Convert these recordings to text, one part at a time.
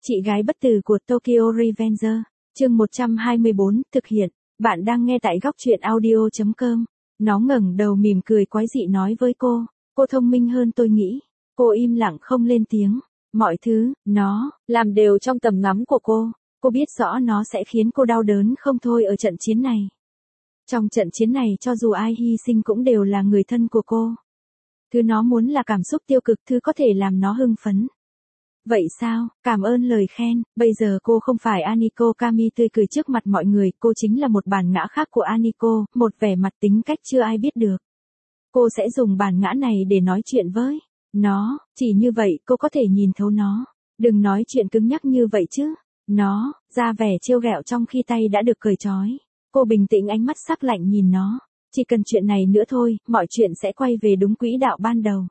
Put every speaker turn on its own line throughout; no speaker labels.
Chị gái bất tử của Tokyo Revenger, chương 124, thực hiện. Bạn đang nghe tại góc truyện audio.com. Nó ngẩng đầu mỉm cười quái dị nói với cô thông minh hơn tôi nghĩ. Cô im lặng không lên tiếng. Mọi thứ, nó, làm đều trong tầm ngắm của cô. Cô biết rõ nó sẽ khiến cô đau đớn không thôi ở trận chiến này. Trong trận chiến này cho dù ai hy sinh cũng đều là người thân của cô. Thứ nó muốn là cảm xúc tiêu cực, thứ có thể làm nó hưng phấn. Vậy sao, cảm ơn lời khen, bây giờ cô không phải Aniko Kami tươi cười trước mặt mọi người, cô chính là một bản ngã khác của Aniko, một vẻ mặt tính cách chưa ai biết được. Cô sẽ dùng bản ngã này để nói chuyện với nó, chỉ như vậy cô có thể nhìn thấu nó. Đừng nói chuyện cứng nhắc như vậy chứ. Nó, ra vẻ trêu ghẹo trong khi tay đã được cởi trói. Cô bình tĩnh ánh mắt sắc lạnh nhìn nó. Chỉ cần chuyện này nữa thôi, mọi chuyện sẽ quay về đúng quỹ đạo ban đầu.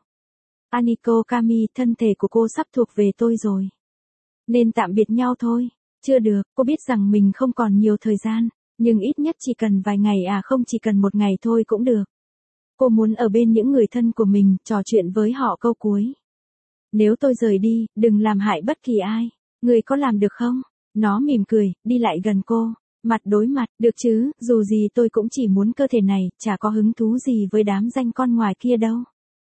Aniko Kami, thân thể của cô sắp thuộc về tôi rồi. Nên tạm biệt nhau thôi. Chưa được, cô biết rằng mình không còn nhiều thời gian, nhưng ít nhất chỉ cần vài ngày không chỉ cần một ngày thôi cũng được. Cô muốn ở bên những người thân của mình, trò chuyện với họ câu cuối. Nếu tôi rời đi, đừng làm hại bất kỳ ai. Người có làm được không? Nó mỉm cười, đi lại gần cô. Mặt đối mặt, được chứ, dù gì tôi cũng chỉ muốn cơ thể này, chả có hứng thú gì với đám danh con ngoài kia đâu.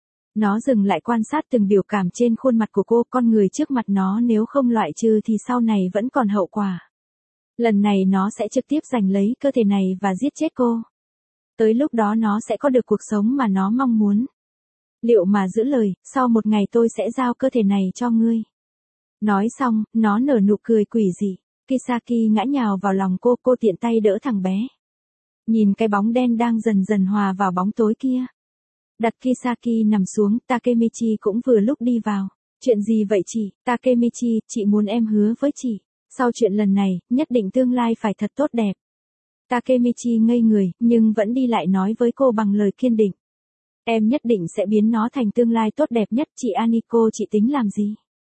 Nó dừng lại quan sát từng biểu cảm trên khuôn mặt của cô, con người trước mặt nó nếu không loại trừ thì sau này vẫn còn hậu quả. Lần này nó sẽ trực tiếp giành lấy cơ thể này và giết chết cô. Tới lúc đó nó sẽ có được cuộc sống mà nó mong muốn. Liệu mà giữ lời, sau một ngày tôi sẽ giao cơ thể này cho ngươi. Nói xong, nó nở nụ cười quỷ dị. Kisaki ngã nhào vào lòng cô tiện tay đỡ thằng bé. Nhìn cái bóng đen đang dần dần hòa vào bóng tối kia. Đặt Kisaki nằm xuống, Takemichi cũng vừa lúc đi vào. Chuyện gì vậy chị? Takemichi, chị muốn em hứa với chị. Sau chuyện lần này, nhất định tương lai phải thật tốt đẹp. Takemichi ngây người, nhưng vẫn đi lại nói với cô bằng lời kiên định. Em nhất định sẽ biến nó thành tương lai tốt đẹp nhất. Chị Aniko, chị tính làm gì?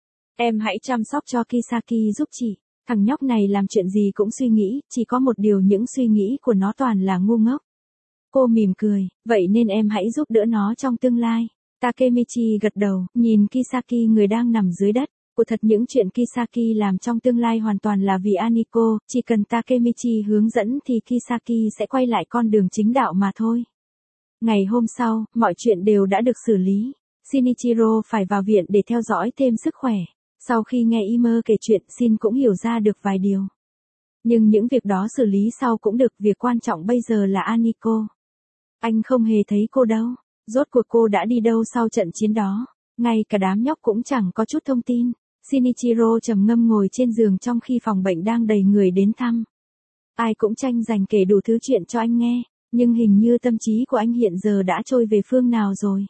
Em hãy chăm sóc cho Kisaki giúp chị. Thằng nhóc này làm chuyện gì cũng suy nghĩ, chỉ có một điều những suy nghĩ của nó toàn là ngu ngốc. Cô mỉm cười, vậy nên em hãy giúp đỡ nó trong tương lai. Takemichi gật đầu, nhìn Kisaki người đang nằm dưới đất. Của thật những chuyện Kisaki làm trong tương lai hoàn toàn là vì Aniko, chỉ cần Takemichi hướng dẫn thì Kisaki sẽ quay lại con đường chính đạo mà thôi. Ngày hôm sau, mọi chuyện đều đã được xử lý. Shinichiro phải vào viện để theo dõi thêm sức khỏe. Sau khi nghe Ime kể chuyện, Shin cũng hiểu ra được vài điều. Nhưng những việc đó xử lý sau cũng được, việc quan trọng bây giờ là Aniko. Anh không hề thấy cô đâu. Rốt cuộc cô đã đi đâu sau trận chiến đó? Ngay cả đám nhóc cũng chẳng có chút thông tin. Shinichiro trầm ngâm ngồi trên giường trong khi phòng bệnh đang đầy người đến thăm. Ai cũng tranh giành kể đủ thứ chuyện cho anh nghe, nhưng hình như tâm trí của anh hiện giờ đã trôi về phương nào rồi.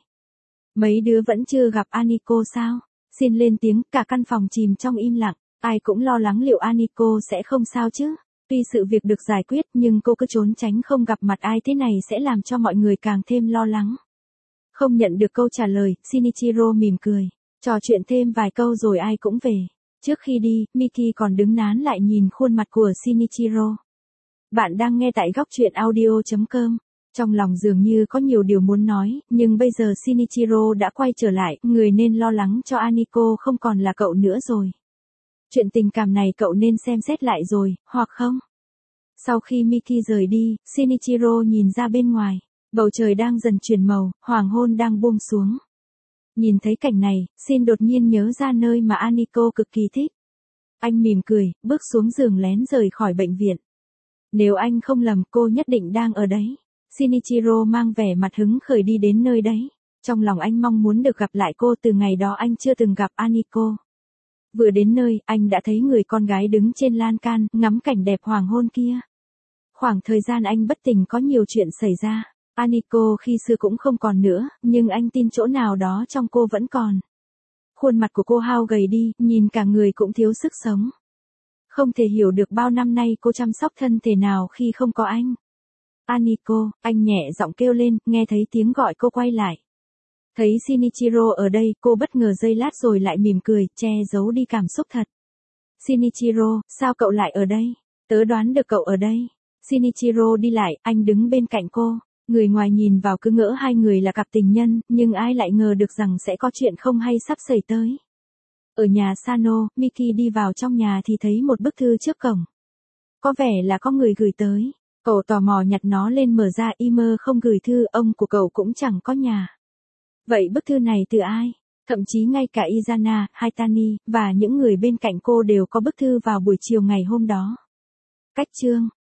Mấy đứa vẫn chưa gặp Aniko sao? Xin lên tiếng, cả căn phòng chìm trong im lặng. Ai cũng lo lắng liệu Aniko sẽ không sao chứ. Tuy sự việc được giải quyết nhưng cô cứ trốn tránh không gặp mặt ai, thế này sẽ làm cho mọi người càng thêm lo lắng. Không nhận được câu trả lời, Shinichiro mỉm cười. Trò chuyện thêm vài câu rồi ai cũng về. Trước khi đi, Miki còn đứng nán lại nhìn khuôn mặt của Shinichiro. Bạn đang nghe tại góc truyện audio.com. Trong lòng dường như có nhiều điều muốn nói, nhưng bây giờ Shinichiro đã quay trở lại, người nên lo lắng cho Aniko không còn là cậu nữa rồi. Chuyện tình cảm này cậu nên xem xét lại rồi, hoặc không? Sau khi Miki rời đi, Shinichiro nhìn ra bên ngoài. Bầu trời đang dần chuyển màu, hoàng hôn đang buông xuống. Nhìn thấy cảnh này, Shin đột nhiên nhớ ra nơi mà Aniko cực kỳ thích. Anh mỉm cười, bước xuống giường lén rời khỏi bệnh viện. Nếu anh không lầm, cô nhất định đang ở đấy. Shinichiro mang vẻ mặt hứng khởi đi đến nơi đấy. Trong lòng anh mong muốn được gặp lại cô, từ ngày đó anh chưa từng gặp Aniko. Vừa đến nơi, anh đã thấy người con gái đứng trên lan can, ngắm cảnh đẹp hoàng hôn kia. Khoảng thời gian anh bất tỉnh có nhiều chuyện xảy ra. Aniko khi xưa cũng không còn nữa, nhưng anh tin chỗ nào đó trong cô vẫn còn. Khuôn mặt của cô hao gầy đi, nhìn cả người cũng thiếu sức sống. Không thể hiểu được bao năm nay cô chăm sóc thân thể nào khi không có anh. Aniko, anh nhẹ giọng kêu lên, nghe thấy tiếng gọi cô quay lại. Thấy Shinichiro ở đây, cô bất ngờ giây lát rồi lại mỉm cười, che giấu đi cảm xúc thật. Shinichiro, sao cậu lại ở đây? Tớ đoán được cậu ở đây. Shinichiro đi lại, anh đứng bên cạnh cô. Người ngoài nhìn vào cứ ngỡ hai người là cặp tình nhân, nhưng ai lại ngờ được rằng sẽ có chuyện không hay sắp xảy tới. Ở nhà Sano, Mickey đi vào trong nhà thì thấy một bức thư trước cổng. Có vẻ là có người gửi tới. Cậu tò mò nhặt nó lên mở ra, email không gửi thư, ông của cậu cũng chẳng có nhà. Vậy bức thư này từ ai? Thậm chí ngay cả Izana, Haitani, và những người bên cạnh cô đều có bức thư vào buổi chiều ngày hôm đó. Cách chương